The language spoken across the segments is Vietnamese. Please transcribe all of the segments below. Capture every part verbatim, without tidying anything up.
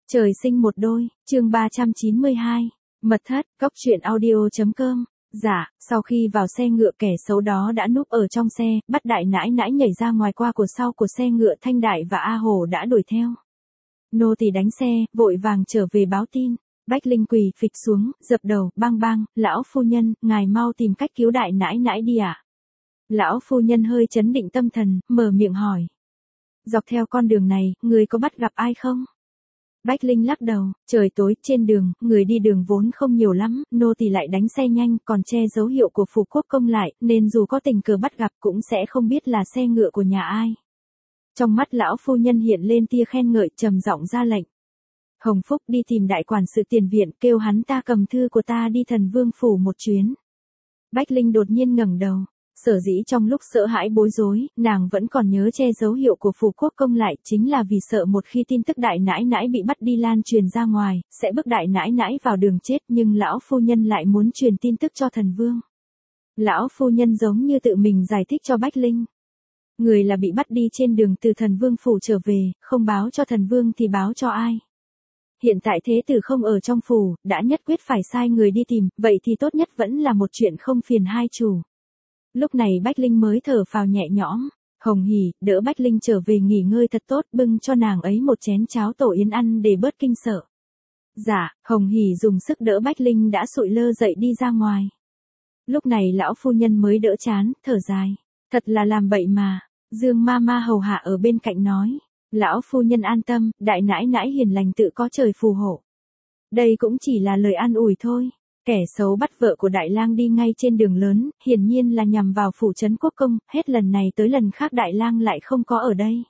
Trời sinh một đôi, chương ba trăm chín mươi hai. Mật thất, cốc truyện audio.com. Dạ, sau khi vào xe ngựa kẻ xấu đó đã núp ở trong xe, bắt đại nãi nãi nhảy ra ngoài qua của sau của xe ngựa. Thanh Đại và A Hổ đã đuổi theo. Nô tỳ đánh xe, vội vàng trở về báo tin. Bách Linh quỳ phịch xuống, dập đầu, bang bang, lão phu nhân, ngài mau tìm cách cứu đại nãi nãi đi ạ. À? Lão phu nhân hơi chấn định tâm thần, mở miệng hỏi. Dọc theo con đường này, người có bắt gặp ai không? Bách Linh lắc đầu, trời tối, trên đường, người đi đường vốn không nhiều lắm, nô tỳ lại đánh xe nhanh, còn che dấu hiệu của phủ quốc công lại, nên dù có tình cờ bắt gặp cũng sẽ không biết là xe ngựa của nhà ai. Trong mắt lão phu nhân hiện lên tia khen ngợi, trầm giọng ra lệnh. Hồng Phúc đi tìm đại quản sự tiền viện, kêu hắn ta cầm thư của ta đi Thần Vương phủ một chuyến. Bách Linh đột nhiên ngẩng đầu. Sở dĩ trong lúc sợ hãi bối rối, nàng vẫn còn nhớ che dấu hiệu của phủ quốc công lại, chính là vì sợ một khi tin tức đại nãi nãi bị bắt đi lan truyền ra ngoài, sẽ bức đại nãi nãi vào đường chết, nhưng lão phu nhân lại muốn truyền tin tức cho thần vương. Lão phu nhân giống như tự mình giải thích cho Bách Linh. Người là bị bắt đi trên đường từ thần vương phủ trở về, không báo cho thần vương thì báo cho ai. Hiện tại thế tử không ở trong phủ, đã nhất quyết phải sai người đi tìm, vậy thì tốt nhất vẫn là một chuyện không phiền hai chủ. Lúc này Bách Linh mới thở phào nhẹ nhõm. Hồng Hỉ đỡ Bách Linh trở về nghỉ ngơi thật tốt, bưng cho nàng ấy một chén cháo tổ yến ăn để bớt kinh sợ. Dạ, Hồng Hỉ dùng sức đỡ Bách Linh đã sụi lơ dậy đi ra ngoài. Lúc này lão phu nhân mới đỡ chán, thở dài. Thật là làm bậy mà. Dương ma ma hầu hạ ở bên cạnh nói. Lão phu nhân an tâm, đại nãi nãi hiền lành tự có trời phù hộ. Đây cũng chỉ là lời an ủi thôi. Kẻ xấu bắt vợ của đại lang đi ngay trên đường lớn, hiển nhiên là nhằm vào phủ trấn quốc công, hết lần này tới lần khác đại lang lại không có ở đây.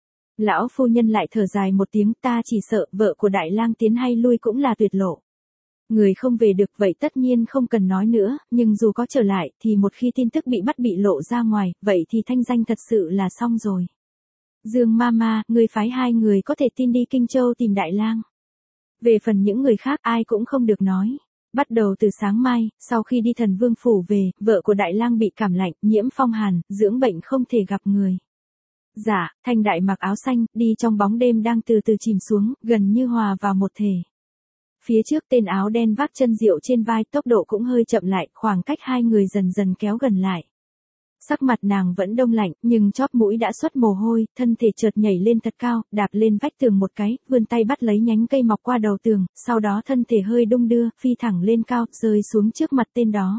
Lão phu nhân lại thở dài một tiếng, ta chỉ sợ vợ của đại lang tiến hay lui cũng là tuyệt lộ. Người không về được vậy tất nhiên không cần nói nữa, nhưng dù có trở lại thì một khi tin tức bị bắt bị lộ ra ngoài, vậy thì thanh danh thật sự là xong rồi. Dương Mama, người phái hai người có thể tin đi Kinh Châu tìm đại lang. Về phần những người khác ai cũng không được nói. Bắt đầu từ sáng mai, sau khi đi Thần Vương phủ về, vợ của đại lang bị cảm lạnh, nhiễm phong hàn, dưỡng bệnh không thể gặp người. Dạ, Thanh Đại mặc áo xanh, đi trong bóng đêm đang từ từ chìm xuống, gần như hòa vào một thể. Phía trước tên áo đen vác chân rượu trên vai, tốc độ cũng hơi chậm lại, khoảng cách hai người dần dần kéo gần lại. Sắc mặt nàng vẫn đông lạnh, nhưng chóp mũi đã xuất mồ hôi, thân thể chợt nhảy lên thật cao, đạp lên vách tường một cái, vươn tay bắt lấy nhánh cây mọc qua đầu tường, sau đó thân thể hơi đung đưa, phi thẳng lên cao, rơi xuống trước mặt tên đó.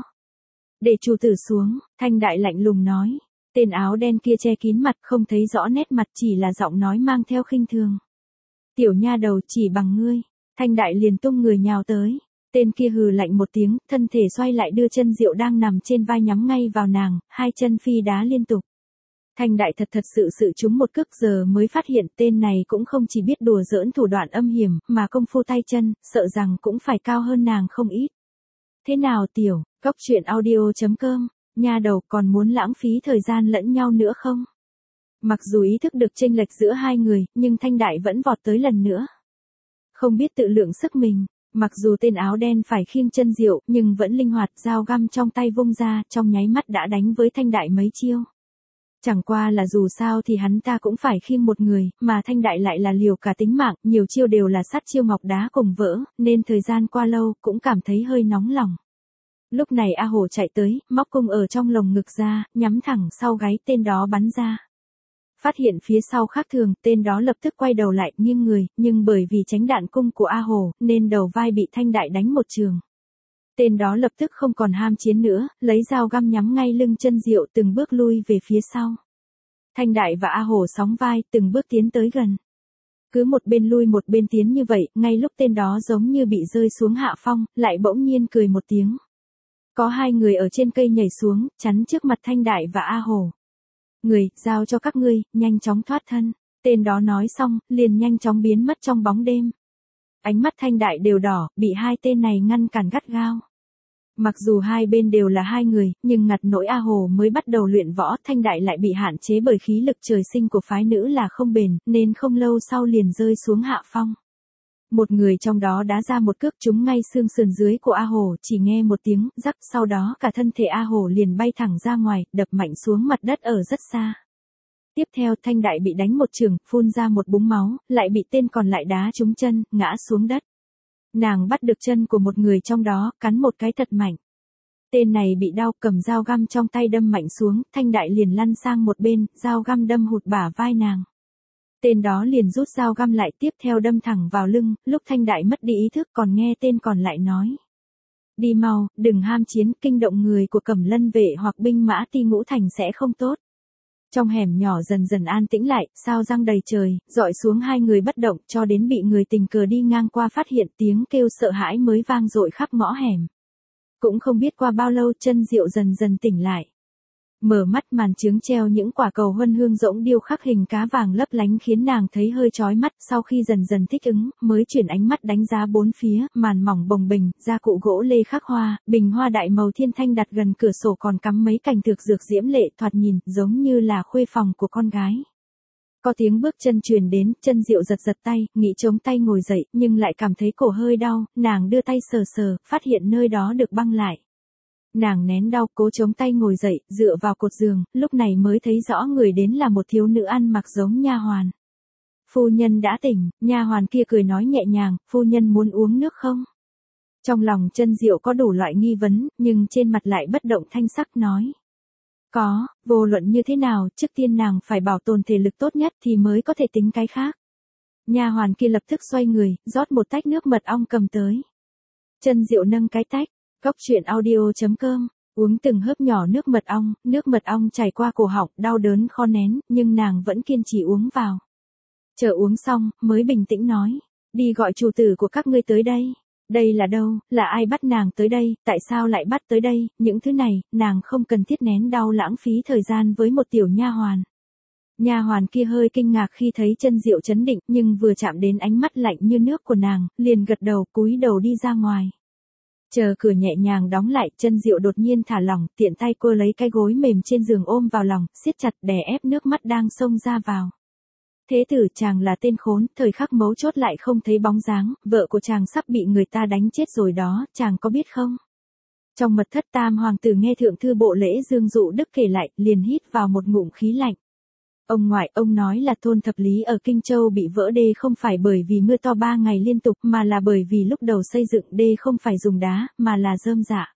Để chủ tử xuống, Thanh Đại lạnh lùng nói. Tên áo đen kia che kín mặt, không thấy rõ nét mặt, chỉ là giọng nói mang theo khinh thường. Tiểu nha đầu, chỉ bằng ngươi. Thanh Đại liền tung người nhào tới. Tên kia hừ lạnh một tiếng, thân thể xoay lại đưa chân rượu đang nằm trên vai nhắm ngay vào nàng, hai chân phi đá liên tục. Thanh Đại thật thật sự sự trúng một cước, giờ mới phát hiện tên này cũng không chỉ biết đùa giỡn thủ đoạn âm hiểm, mà công phu tay chân, sợ rằng cũng phải cao hơn nàng không ít. Thế nào tiểu, cốc truyện audio.com, nha đầu còn muốn lãng phí thời gian lẫn nhau nữa không? Mặc dù ý thức được chênh lệch giữa hai người, nhưng Thanh Đại vẫn vọt tới lần nữa. Không biết tự lượng sức mình. Mặc dù tên áo đen phải khiêng chân rượu, nhưng vẫn linh hoạt, dao găm trong tay vung ra, trong nháy mắt đã đánh với Thanh Đại mấy chiêu. Chẳng qua là dù sao thì hắn ta cũng phải khiêng một người, mà Thanh Đại lại là liều cả tính mạng, nhiều chiêu đều là sát chiêu ngọc đá cùng vỡ, nên thời gian qua lâu, cũng cảm thấy hơi nóng lòng. Lúc này A Hổ chạy tới, móc cung ở trong lồng ngực ra, nhắm thẳng sau gáy tên đó bắn ra. Phát hiện phía sau khác thường, tên đó lập tức quay đầu lại, nghiêng người, nhưng bởi vì tránh đạn cung của A Hổ, nên đầu vai bị Thanh Đại đánh một trường. Tên đó lập tức không còn ham chiến nữa, lấy dao găm nhắm ngay lưng chân rượu, từng bước lui về phía sau. Thanh Đại và A Hổ sóng vai, từng bước tiến tới gần. Cứ một bên lui một bên tiến như vậy, ngay lúc tên đó giống như bị rơi xuống hạ phong, lại bỗng nhiên cười một tiếng. Có hai người ở trên cây nhảy xuống, chắn trước mặt Thanh Đại và A Hổ. Người, giao cho các ngươi, nhanh chóng thoát thân. Tên đó nói xong, liền nhanh chóng biến mất trong bóng đêm. Ánh mắt Thanh Đại đều đỏ, bị hai tên này ngăn cản gắt gao. Mặc dù hai bên đều là hai người, nhưng ngặt nỗi A Hồ mới bắt đầu luyện võ, Thanh Đại lại bị hạn chế bởi khí lực trời sinh của phái nữ là không bền, nên không lâu sau liền rơi xuống hạ phong. Một người trong đó đá ra một cước trúng ngay xương sườn dưới của A Hồ, chỉ nghe một tiếng rắc, sau đó cả thân thể A Hồ liền bay thẳng ra ngoài, đập mạnh xuống mặt đất ở rất xa. Tiếp theo Thanh Đại bị đánh một chưởng, phun ra một búng máu, lại bị tên còn lại đá trúng chân, ngã xuống đất. Nàng bắt được chân của một người trong đó, cắn một cái thật mạnh. Tên này bị đau, cầm dao găm trong tay đâm mạnh xuống, Thanh Đại liền lăn sang một bên, dao găm đâm hụt bả vai nàng. Tên đó liền rút dao găm lại, tiếp theo đâm thẳng vào lưng, lúc Thanh Đại mất đi ý thức còn nghe tên còn lại nói. Đi mau, đừng ham chiến, kinh động người của Cẩm Lân vệ hoặc binh mã Ti Ngũ Thành sẽ không tốt. Trong hẻm nhỏ dần dần an tĩnh lại, sao răng đầy trời, dọi xuống hai người bất động cho đến bị người tình cờ đi ngang qua phát hiện tiếng kêu sợ hãi mới vang dội khắp ngõ hẻm. Cũng không biết qua bao lâu Chân Diệu dần dần tỉnh lại. Mở mắt màn trướng treo những quả cầu huân hương rỗng điêu khắc hình cá vàng lấp lánh khiến nàng thấy hơi chói mắt, sau khi dần dần thích ứng, mới chuyển ánh mắt đánh giá bốn phía, màn mỏng bồng bềnh, gia cụ gỗ lê khắc hoa, bình hoa đại màu thiên thanh đặt gần cửa sổ còn cắm mấy cành thực dược diễm lệ thoạt nhìn, giống như là khuê phòng của con gái. Có tiếng bước chân truyền đến, Chân Diệu giật giật tay, nghĩ chống tay ngồi dậy, nhưng lại cảm thấy cổ hơi đau, nàng đưa tay sờ sờ, phát hiện nơi đó được băng lại. Nàng nén đau, cố chống tay ngồi dậy, dựa vào cột giường, lúc này mới thấy rõ người đến là một thiếu nữ ăn mặc giống nha hoàn. Phu nhân đã tỉnh, nha hoàn kia cười nói nhẹ nhàng, phu nhân muốn uống nước không? Trong lòng Chân Diệu có đủ loại nghi vấn, nhưng trên mặt lại bất động thanh sắc nói. Có, vô luận như thế nào, trước tiên nàng phải bảo tồn thể lực tốt nhất thì mới có thể tính cái khác. Nha hoàn kia lập tức xoay người, rót một tách nước mật ong cầm tới. Chân Diệu nâng cái tách. Cốc truyện audio chấm com, uống từng hớp nhỏ nước mật ong, nước mật ong chảy qua cổ họng, đau đớn khó nén, nhưng nàng vẫn kiên trì uống vào. Chờ uống xong, mới bình tĩnh nói, đi gọi chủ tử của các ngươi tới đây. Đây là đâu, là ai bắt nàng tới đây, tại sao lại bắt tới đây, những thứ này, nàng không cần thiết nén đau lãng phí thời gian với một tiểu nha hoàn. Nha hoàn kia hơi kinh ngạc khi thấy Chân Diệu chấn định, nhưng vừa chạm đến ánh mắt lạnh như nước của nàng, liền gật đầu cúi đầu đi ra ngoài. Chờ cửa nhẹ nhàng đóng lại, Chân Diệu đột nhiên thả lỏng, tiện tay cô lấy cái gối mềm trên giường ôm vào lòng, siết chặt đè ép nước mắt đang xông ra vào. Thế tử chàng là tên khốn, thời khắc mấu chốt lại không thấy bóng dáng, vợ của chàng sắp bị người ta đánh chết rồi đó, chàng có biết không? Trong mật thất Tam hoàng tử nghe thượng thư bộ lễ Dương Dụ Đức kể lại, liền hít vào một ngụm khí lạnh. Ông ngoại, ông nói là thôn Thập Lý ở Kinh Châu bị vỡ đê không phải bởi vì mưa to ba ngày liên tục mà là bởi vì lúc đầu xây dựng đê không phải dùng đá, mà là rơm rạ.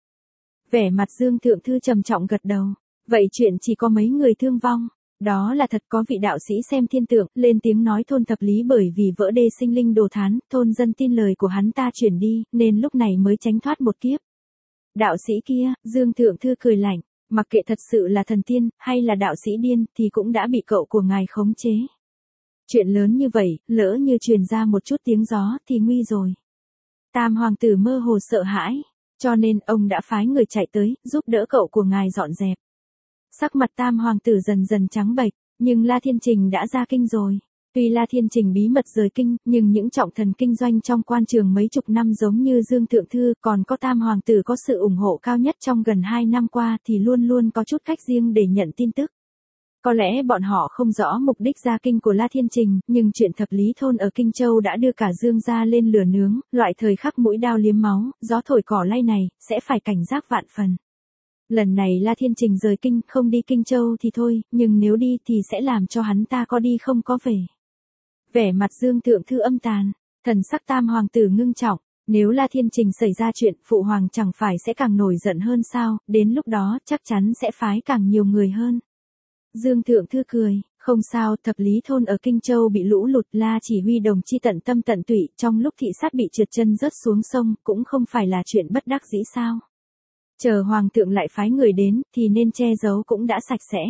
Vẻ mặt Dương thượng thư trầm trọng gật đầu. Vậy chuyện chỉ có mấy người thương vong. Đó là thật, có vị đạo sĩ xem thiên tượng, lên tiếng nói thôn Thập Lý bởi vì vỡ đê sinh linh đồ thán, thôn dân tin lời của hắn ta chuyển đi, nên lúc này mới tránh thoát một kiếp. Đạo sĩ kia, Dương thượng thư cười lạnh. Mặc kệ thật sự là thần tiên, hay là đạo sĩ điên, thì cũng đã bị cậu của ngài khống chế. Chuyện lớn như vậy, lỡ như truyền ra một chút tiếng gió, thì nguy rồi. Tam hoàng tử mơ hồ sợ hãi, cho nên ông đã phái người chạy tới, giúp đỡ cậu của ngài dọn dẹp. Sắc mặt Tam hoàng tử dần dần trắng bệch, nhưng La Thiên Trình đã ra kinh rồi. Tuy La Thiên Trình bí mật rời kinh, nhưng những trọng thần kinh doanh trong quan trường mấy chục năm giống như Dương Thượng Thư, còn có Tam hoàng tử có sự ủng hộ cao nhất trong gần hai năm qua thì luôn luôn có chút cách riêng để nhận tin tức. Có lẽ bọn họ không rõ mục đích ra kinh của La Thiên Trình, nhưng chuyện Thập Lý thôn ở Kinh Châu đã đưa cả Dương gia lên lửa nướng, loại thời khắc mũi đao liếm máu, gió thổi cỏ lay này, sẽ phải cảnh giác vạn phần. Lần này La Thiên Trình rời kinh, không đi Kinh Châu thì thôi, nhưng nếu đi thì sẽ làm cho hắn ta có đi không có về. Vẻ mặt Dương Thượng Thư âm tàn, thần sắc Tam hoàng tử ngưng trọng, nếu La Thiên Trình xảy ra chuyện, phụ hoàng chẳng phải sẽ càng nổi giận hơn sao, đến lúc đó chắc chắn sẽ phái càng nhiều người hơn. Dương Thượng Thư cười, không sao, Thập Lý thôn ở Kinh Châu bị lũ lụt, La chỉ huy đồng chi tận tâm tận tụy, trong lúc thị sát bị trượt chân rớt xuống sông, cũng không phải là chuyện bất đắc dĩ sao. Chờ hoàng thượng lại phái người đến, thì nên che giấu cũng đã sạch sẽ.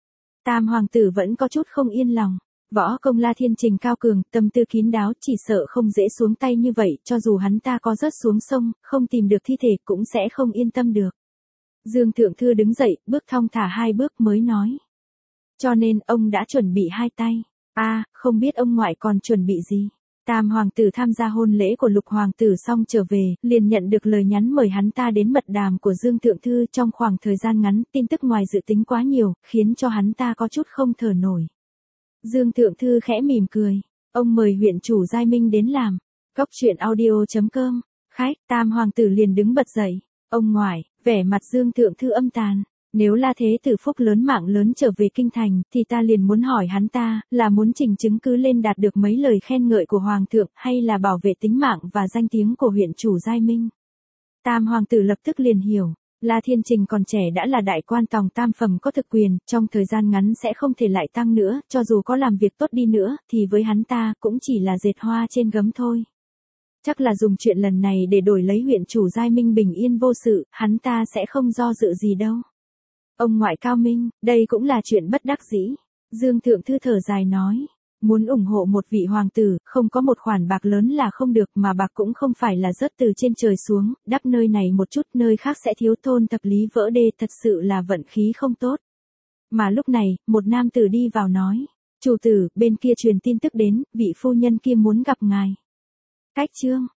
Tam hoàng tử vẫn có chút không yên lòng. Võ công La Thiên Trình cao cường, tâm tư kín đáo, chỉ sợ không dễ xuống tay như vậy, cho dù hắn ta có rớt xuống sông, không tìm được thi thể cũng sẽ không yên tâm được. Dương Thượng Thư đứng dậy, bước thong thả hai bước mới nói. Cho nên, ông đã chuẩn bị hai tay. a à, không biết ông ngoại còn chuẩn bị gì. Tam hoàng tử tham gia hôn lễ của Lục hoàng tử xong trở về, liền nhận được lời nhắn mời hắn ta đến mật đàm của Dương Thượng Thư trong khoảng thời gian ngắn, tin tức ngoài dự tính quá nhiều, khiến cho hắn ta có chút không thở nổi. Dương Thượng Thư khẽ mỉm cười, ông mời huyện chủ Giai Minh đến làm. Cốc truyện audio chấm com, khách, Tam hoàng tử liền đứng bật dậy, ông ngoại, vẻ mặt Dương Thượng Thư âm tàn. Nếu La Thế Tử phúc lớn mạng lớn trở về kinh thành, thì ta liền muốn hỏi hắn ta, là muốn trình chứng cứ lên đạt được mấy lời khen ngợi của Hoàng thượng, hay là bảo vệ tính mạng và danh tiếng của huyện chủ Giai Minh. Tam hoàng tử lập tức liền hiểu, La Thiên Trình còn trẻ đã là đại quan tòng tam phẩm có thực quyền, trong thời gian ngắn sẽ không thể lại tăng nữa, cho dù có làm việc tốt đi nữa, thì với hắn ta cũng chỉ là dệt hoa trên gấm thôi. Chắc là dùng chuyện lần này để đổi lấy huyện chủ Giai Minh bình yên vô sự, hắn ta sẽ không do dự gì đâu. Ông ngoại cao minh, đây cũng là chuyện bất đắc dĩ. Dương Thượng Thư thở dài nói, muốn ủng hộ một vị hoàng tử, không có một khoản bạc lớn là không được, mà bạc cũng không phải là rớt từ trên trời xuống, đắp nơi này một chút nơi khác sẽ thiếu thôn thập lý vỡ đê, thật sự là vận khí không tốt. Mà lúc này, một nam tử đi vào nói, chủ tử, bên kia truyền tin tức đến, vị phu nhân kia muốn gặp ngài. Cách chương